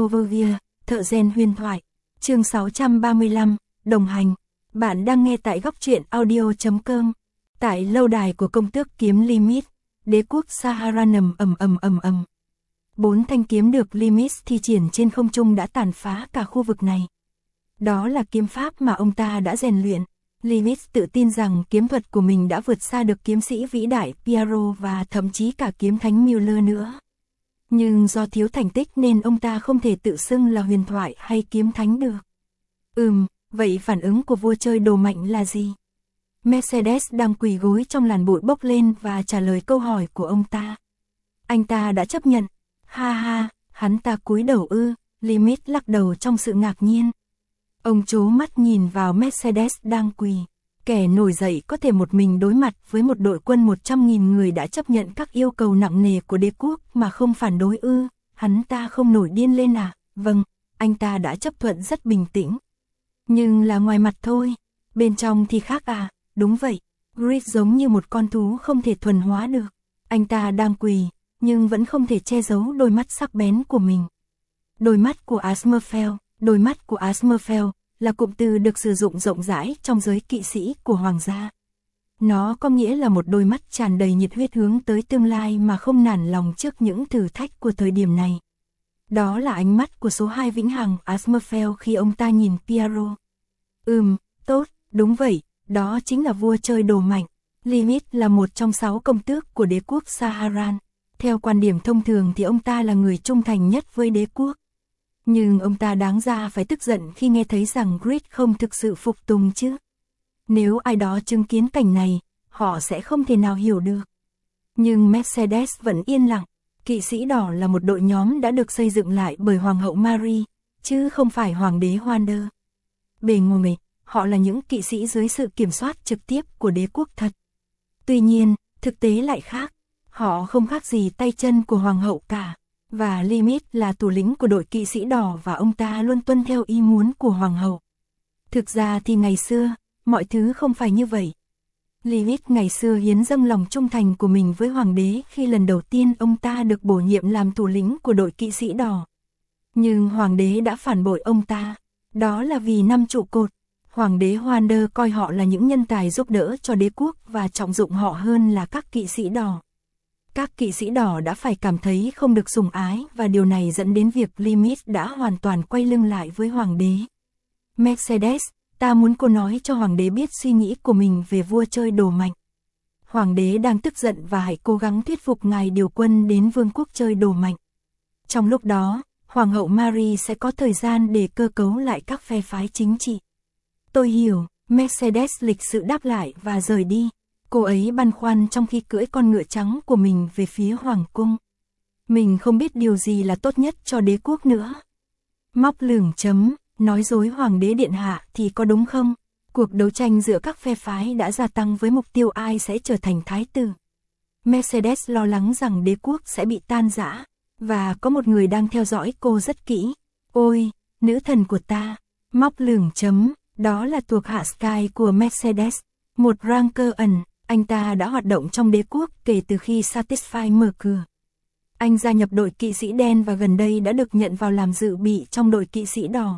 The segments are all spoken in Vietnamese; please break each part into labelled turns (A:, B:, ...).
A: Overview, thợ rèn huyền thoại. Chương 635, đồng hành. Bạn đang nghe tại góc truyện audio.com. Tại lâu đài của công tước kiếm Limit, đế quốc Sahara nằm ầm. 4 thanh kiếm được Limit thi triển trên không trung đã tàn phá cả khu vực này. Đó là kiếm pháp mà ông ta đã rèn luyện. Limit tự tin rằng kiếm thuật của mình đã vượt xa được kiếm sĩ vĩ đại Piero và thậm chí cả kiếm thánh Müller nữa. Nhưng do thiếu thành tích nên ông ta không thể tự xưng là huyền thoại hay kiếm thánh được. Vậy phản ứng của vua chơi đồ mạnh là gì? Mercedes đang quỳ gối trong làn bụi bốc lên và trả lời câu hỏi của ông ta. Anh ta đã chấp nhận. Ha, hắn ta cúi đầu ư? Limit lắc đầu trong sự ngạc nhiên. Ông trố mắt nhìn vào Mercedes đang quỳ. Kẻ nổi dậy có thể một mình đối mặt với một đội quân 100.000 người đã chấp nhận các yêu cầu nặng nề của đế quốc mà không phản đối ư? Hắn ta không nổi điên lên à? Vâng, anh ta đã chấp thuận rất bình tĩnh. Nhưng là ngoài mặt thôi, bên trong thì khác à? Đúng vậy, Grid giống như một con thú không thể thuần hóa được. Anh ta đang quỳ, nhưng vẫn không thể che giấu đôi mắt sắc bén của mình. Đôi mắt của Asmerfeld là cụm từ được sử dụng rộng rãi trong giới kỵ sĩ của hoàng gia. Nó có nghĩa là một đôi mắt tràn đầy nhiệt huyết hướng tới tương lai mà không nản lòng trước những thử thách của thời điểm này. Đó là ánh mắt của số 2 vĩnh hằng Asmerfeld khi ông ta nhìn Piero. Tốt, đúng vậy, đó chính là vua chơi đồ mạnh. Limit là một trong 6 công tước của đế quốc Saharan. Theo quan điểm thông thường thì ông ta là người trung thành nhất với đế quốc. Nhưng ông ta đáng ra phải tức giận khi nghe thấy rằng Grid không thực sự phục tùng chứ. Nếu ai đó chứng kiến cảnh này, họ sẽ không thể nào hiểu được. Nhưng Mercedes vẫn yên lặng. Kỵ sĩ đỏ là một đội nhóm đã được xây dựng lại bởi Hoàng hậu Marie, chứ không phải Hoàng đế Wander. Bề ngoài, họ là những kỵ sĩ dưới sự kiểm soát trực tiếp của đế quốc thật. Tuy nhiên, thực tế lại khác. Họ không khác gì tay chân của Hoàng hậu cả. Và Limit là thủ lĩnh của đội kỵ sĩ đỏ và ông ta luôn tuân theo ý muốn của Hoàng hậu. Thực ra thì ngày xưa, mọi thứ không phải như vậy. Limit ngày xưa hiến dâng lòng trung thành của mình với Hoàng đế khi lần đầu tiên ông ta được bổ nhiệm làm thủ lĩnh của đội kỵ sĩ đỏ. Nhưng Hoàng đế đã phản bội ông ta. Đó là vì 5 trụ cột. Hoàng đế Wander coi họ là những nhân tài giúp đỡ cho đế quốc và trọng dụng họ hơn là các kỵ sĩ đỏ. Các kỵ sĩ đỏ đã phải cảm thấy không được sủng ái và điều này dẫn đến việc Limit đã hoàn toàn quay lưng lại với Hoàng đế. Mercedes, ta muốn cô nói cho Hoàng đế biết suy nghĩ của mình về vua chơi đồ mạnh. Hoàng đế đang tức giận và hãy cố gắng thuyết phục ngài điều quân đến vương quốc chơi đồ mạnh. Trong lúc đó, Hoàng hậu Marie sẽ có thời gian để cơ cấu lại các phe phái chính trị. Tôi hiểu, Mercedes lịch sự đáp lại và rời đi. Cô ấy băn khoăn trong khi cưỡi con ngựa trắng của mình về phía hoàng cung. Mình không biết điều gì là tốt nhất cho đế quốc nữa. Móc lửng chấm, nói dối hoàng đế điện hạ thì có đúng không? Cuộc đấu tranh giữa các phe phái đã gia tăng với mục tiêu ai sẽ trở thành thái tử. Mercedes lo lắng rằng đế quốc sẽ bị tan rã, và có một người đang theo dõi cô rất kỹ. Ôi, nữ thần của ta, móc lửng chấm, đó là thuộc hạ Sky của Mercedes, một ranker ẩn. Anh ta đã hoạt động trong đế quốc kể từ khi Satisfy mở cửa. Anh gia nhập đội kỵ sĩ đen và gần đây đã được nhận vào làm dự bị trong đội kỵ sĩ đỏ.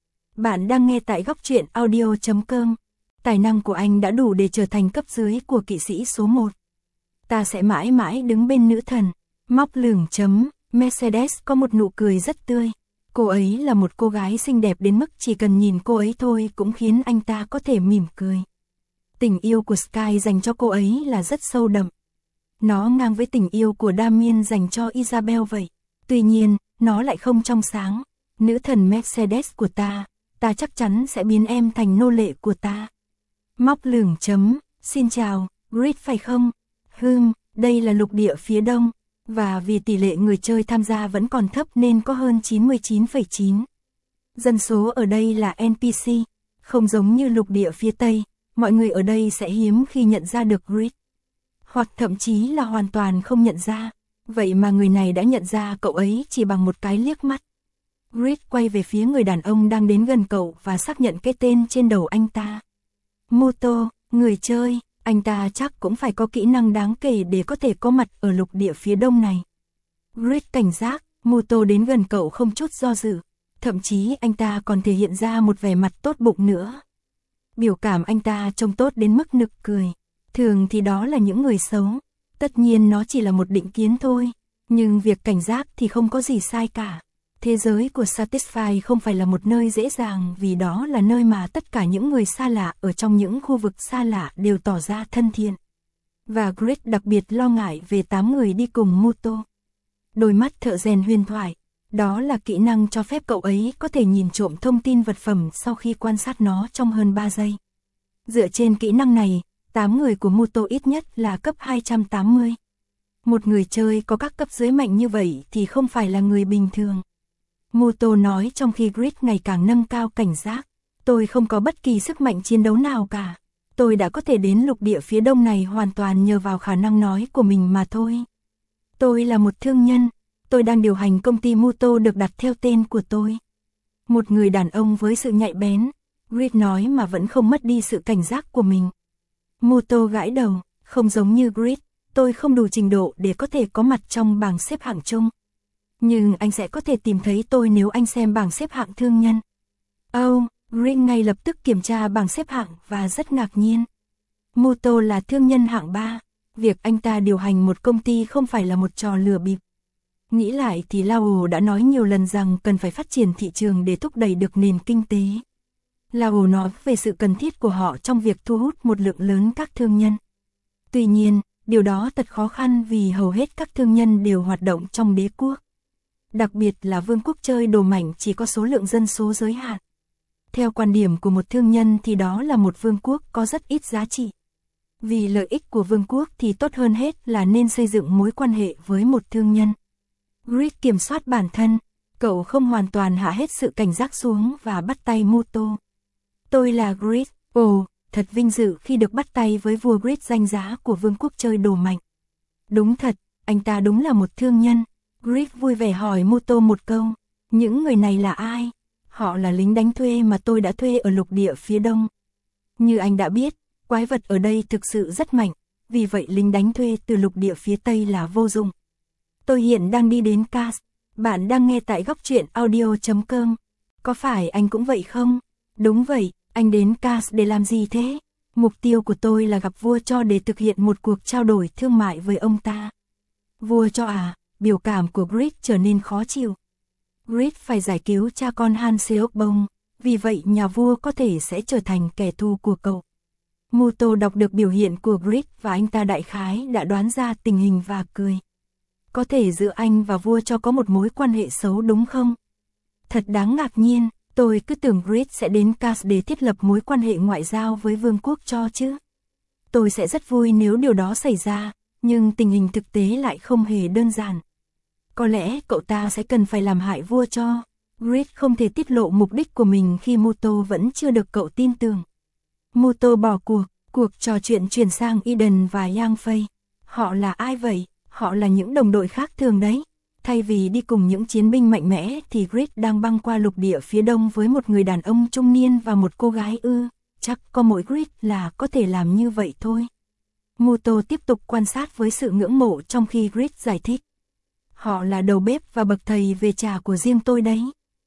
A: Bạn đang nghe tại góc truyện audio.com. Tài năng của anh đã đủ để trở thành cấp dưới của kỵ sĩ số 1. Ta sẽ mãi mãi đứng bên nữ thần. Móc lửng chấm, Mercedes có một nụ cười rất tươi. Cô ấy là một cô gái xinh đẹp đến mức chỉ cần nhìn cô ấy thôi cũng khiến anh ta có thể mỉm cười. Tình yêu của Sky dành cho cô ấy là rất sâu đậm. Nó ngang với tình yêu của Damien dành cho Isabel vậy. Tuy nhiên, nó lại không trong sáng. Nữ thần Mercedes của ta chắc chắn sẽ biến em thành nô lệ của ta. Móc lửng chấm, xin chào, Grid phải không? Đây là lục địa phía đông, và vì tỷ lệ người chơi tham gia vẫn còn thấp nên có hơn 99,9. Dân số ở đây là NPC, không giống như lục địa phía tây. Mọi người ở đây sẽ hiếm khi nhận ra được Grid. Hoặc thậm chí là hoàn toàn không nhận ra. Vậy mà người này đã nhận ra cậu ấy chỉ bằng một cái liếc mắt. Grid quay về phía người đàn ông đang đến gần cậu và xác nhận cái tên trên đầu anh ta. Muto, người chơi, anh ta chắc cũng phải có kỹ năng đáng kể để có thể có mặt ở lục địa phía đông này. Grid cảnh giác, Muto đến gần cậu không chút do dự, thậm chí anh ta còn thể hiện ra một vẻ mặt tốt bụng nữa. Biểu cảm anh ta trông tốt đến mức nực cười. Thường thì đó là những người xấu, tất nhiên nó chỉ là một định kiến thôi, nhưng việc cảnh giác thì không có gì sai cả. Thế giới của Satisfy không phải là một nơi dễ dàng vì đó là nơi mà tất cả những người xa lạ ở trong những khu vực xa lạ đều tỏ ra thân thiện. Và Grid đặc biệt lo ngại về 8 người đi cùng Muto. Đôi mắt thợ rèn huyền thoại, đó là kỹ năng cho phép cậu ấy có thể nhìn trộm thông tin vật phẩm sau khi quan sát nó trong hơn 3 giây. Dựa trên kỹ năng này, 8 người của Muto ít nhất là cấp 280. Một người chơi có các cấp dưới mạnh như vậy thì không phải là người bình thường. Muto nói trong khi Grid ngày càng nâng cao cảnh giác. Tôi không có bất kỳ sức mạnh chiến đấu nào cả. Tôi đã có thể đến lục địa phía đông này hoàn toàn nhờ vào khả năng nói của mình mà thôi. Tôi là một thương nhân. Tôi đang điều hành công ty Muto được đặt theo tên của tôi. Một người đàn ông với sự nhạy bén. Grid nói mà vẫn không mất đi sự cảnh giác của mình. Muto gãi đầu, không giống như Grid. Tôi không đủ trình độ để có thể có mặt trong bảng xếp hạng chung. Nhưng anh sẽ có thể tìm thấy tôi nếu anh xem bảng xếp hạng thương nhân. Grid ngay lập tức kiểm tra bảng xếp hạng và rất ngạc nhiên. Muto là thương nhân hạng 3. Việc anh ta điều hành một công ty không phải là một trò lừa bịp. Nghĩ lại thì Lao đã nói nhiều lần rằng cần phải phát triển thị trường để thúc đẩy được nền kinh tế. Lao nói về sự cần thiết của họ trong việc thu hút một lượng lớn các thương nhân. Tuy nhiên, điều đó thật khó khăn vì hầu hết các thương nhân đều hoạt động trong đế quốc. Đặc biệt là vương quốc chơi đồ mảnh chỉ có số lượng dân số giới hạn. Theo quan điểm của một thương nhân thì đó là một vương quốc có rất ít giá trị. Vì lợi ích của vương quốc thì tốt hơn hết là nên xây dựng mối quan hệ với một thương nhân. Grid kiểm soát bản thân, cậu không hoàn toàn hạ hết sự cảnh giác xuống và bắt tay Muto. Tôi là Grid, thật vinh dự khi được bắt tay với vua Grid danh giá của vương quốc chơi đồ mạnh. Đúng thật, anh ta đúng là một thương nhân. Grid vui vẻ hỏi Muto một câu, những người này là ai? Họ là lính đánh thuê mà tôi đã thuê ở lục địa phía đông. Như anh đã biết, quái vật ở đây thực sự rất mạnh, vì vậy lính đánh thuê từ lục địa phía tây là vô dụng. Tôi hiện đang đi đến Cast, bạn đang nghe tại góc truyện audio.com. Có phải anh cũng vậy không? Đúng vậy, anh đến Cast để làm gì thế? Mục tiêu của tôi là gặp vua cho để thực hiện một cuộc trao đổi thương mại với ông ta. Vua cho à? Biểu cảm của Grid trở nên khó chịu. Grid phải giải cứu cha con Han Seok-bong, vì vậy nhà vua có thể sẽ trở thành kẻ thù của cậu. Muto đọc được biểu hiện của Grid và anh ta đại khái đã đoán ra tình hình và cười. Có thể giữa anh và vua cho có một mối quan hệ xấu đúng không? Thật đáng ngạc nhiên, tôi cứ tưởng Grid sẽ đến Cast để thiết lập mối quan hệ ngoại giao với vương quốc cho chứ. Tôi sẽ rất vui nếu điều đó xảy ra, nhưng tình hình thực tế lại không hề đơn giản. Có lẽ cậu ta sẽ cần phải làm hại vua cho. Grid không thể tiết lộ mục đích của mình khi Muto vẫn chưa được cậu tin tưởng. Muto bỏ cuộc trò chuyện chuyển sang Eden và Yang Fei. Họ là ai vậy? Họ là những đồng đội khác thường đấy. Thay vì đi cùng những chiến binh mạnh mẽ thì Grid đang băng qua lục địa phía đông với một người đàn ông trung niên và một cô gái chắc có mỗi Grid là có thể làm như vậy thôi. Muto tiếp tục quan sát với sự ngưỡng mộ trong khi Grid giải thích. Họ là đầu bếp và bậc thầy về trà của riêng tôi đấy.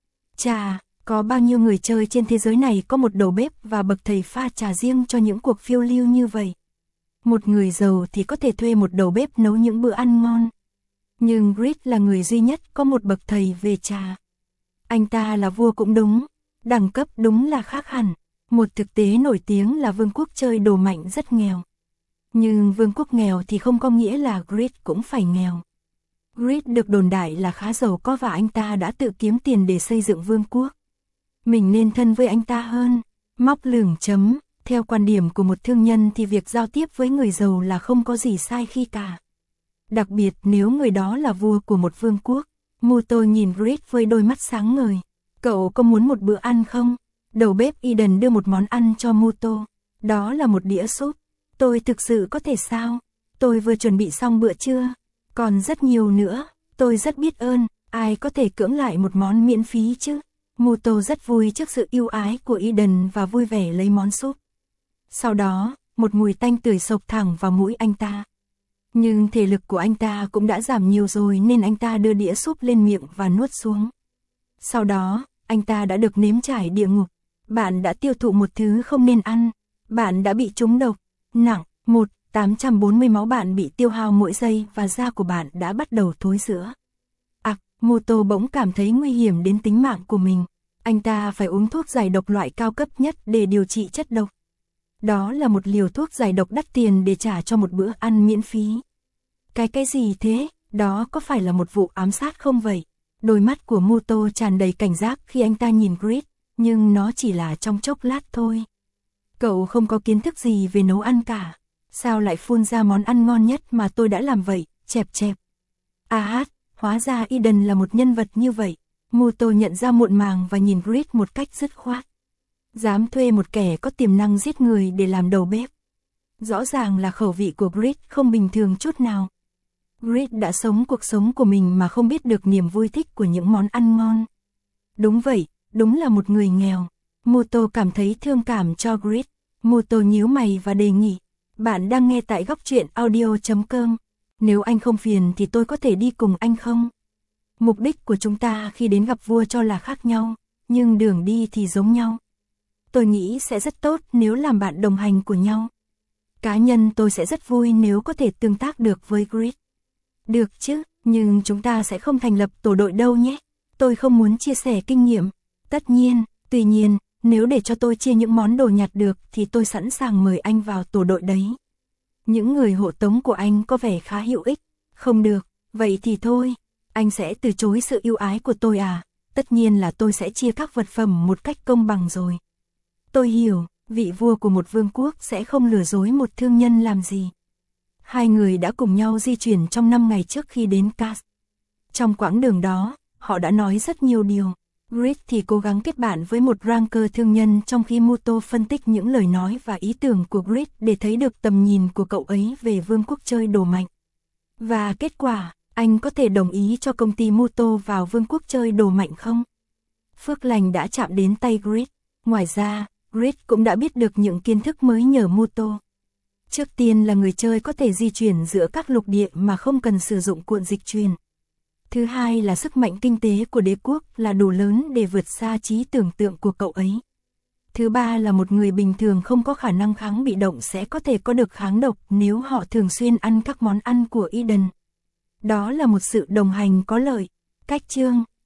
A: Trà, có bao nhiêu người chơi trên thế giới này có một đầu bếp và bậc thầy pha trà riêng cho những cuộc phiêu lưu như vậy. Một người giàu thì có thể thuê một đầu bếp nấu những bữa ăn ngon. Nhưng Grid là người duy nhất có một bậc thầy về trà. Anh ta là vua cũng đúng, đẳng cấp đúng là khác hẳn. Một thực tế nổi tiếng là vương quốc chơi đồ mạnh rất nghèo. Nhưng vương quốc nghèo thì không có nghĩa là Grid cũng phải nghèo. Grid được đồn đại là khá giàu có và anh ta đã tự kiếm tiền để xây dựng vương quốc. Mình nên thân với anh ta hơn. Móc lửng chấm. Theo quan điểm của một thương nhân thì việc giao tiếp với người giàu là không có gì sai khi cả. Đặc biệt nếu người đó là vua của một vương quốc. Muto nhìn Grid với đôi mắt sáng ngời. Cậu có muốn một bữa ăn không? Đầu bếp Eden đưa một món ăn cho Muto. Đó là một đĩa súp. Tôi thực sự có thể sao? Tôi vừa chuẩn bị xong bữa trưa. Còn rất nhiều nữa. Tôi rất biết ơn. Ai có thể cưỡng lại một món miễn phí chứ? Muto rất vui trước sự ưu ái của Eden và vui vẻ lấy món súp. Sau đó, một mùi tanh tưởi xộc thẳng vào mũi anh ta. Nhưng thể lực của anh ta cũng đã giảm nhiều rồi nên anh ta đưa đĩa súp lên miệng và nuốt xuống. Sau đó, anh ta đã được nếm trải địa ngục. Bạn đã tiêu thụ một thứ không nên ăn. Bạn đã bị trúng độc. Nặng, 840 máu bạn bị tiêu hao mỗi giây và da của bạn đã bắt đầu thối rữa. Muto bỗng cảm thấy nguy hiểm đến tính mạng của mình. Anh ta phải uống thuốc giải độc loại cao cấp nhất để điều trị chất độc. Đó là một liều thuốc giải độc đắt tiền để trả cho một bữa ăn miễn phí. Cái gì thế? Đó có phải là một vụ ám sát không vậy? Đôi mắt của Muto tràn đầy cảnh giác khi anh ta nhìn Grit, nhưng nó chỉ là trong chốc lát thôi. Cậu không có kiến thức gì về nấu ăn cả. Sao lại phun ra món ăn ngon nhất mà tôi đã làm vậy? Chẹp. Hóa ra Eden là một nhân vật như vậy. Muto nhận ra muộn màng và nhìn Grit một cách dứt khoát. Dám thuê một kẻ có tiềm năng giết người để làm đầu bếp. Rõ ràng là khẩu vị của Grit không bình thường chút nào. Grit đã sống cuộc sống của mình mà không biết được niềm vui thích của những món ăn ngon. Đúng vậy, đúng là một người nghèo. Muto cảm thấy thương cảm cho Grit. Muto nhíu mày và đề nghị. Bạn đang nghe tại Góc Truyện Audio.com. Nếu anh không phiền thì tôi có thể đi cùng anh không? Mục đích của chúng ta khi đến gặp vua cho là khác nhau, nhưng đường đi thì giống nhau. Tôi nghĩ sẽ rất tốt nếu làm bạn đồng hành của nhau. Cá nhân tôi sẽ rất vui nếu có thể tương tác được với Grit. Được chứ, nhưng chúng ta sẽ không thành lập tổ đội đâu nhé. Tôi không muốn chia sẻ kinh nghiệm. Tất nhiên, tuy nhiên, nếu để cho tôi chia những món đồ nhặt được thì tôi sẵn sàng mời anh vào tổ đội đấy. Những người hộ tống của anh có vẻ khá hữu ích. Không được, vậy thì thôi. Anh sẽ từ chối sự ưu ái của tôi à? Tất nhiên là tôi sẽ chia các vật phẩm một cách công bằng rồi. Tôi hiểu, vị vua của một vương quốc sẽ không lừa dối một thương nhân làm gì. Hai người đã cùng nhau di chuyển trong 5 ngày trước khi đến Kars. Trong quãng đường đó, họ đã nói rất nhiều điều. Grit thì cố gắng kết bạn với một ranker thương nhân trong khi Muto phân tích những lời nói và ý tưởng của Grit để thấy được tầm nhìn của cậu ấy về vương quốc chơi đồ mạnh. Và kết quả, anh có thể đồng ý cho công ty Muto vào vương quốc chơi đồ mạnh không? Phước lành đã chạm đến tay Grit. Ngoài ra, Grit cũng đã biết được những kiến thức mới nhờ Muto. Trước tiên là người chơi có thể di chuyển giữa các lục địa mà không cần sử dụng cuộn dịch truyền. Thứ hai là sức mạnh kinh tế của đế quốc là đủ lớn để vượt xa trí tưởng tượng của cậu ấy. Thứ ba là một người bình thường không có khả năng kháng bị động sẽ có thể có được kháng độc nếu họ thường xuyên ăn các món ăn của Eden. Đó là một sự đồng hành có lợi. Cách chương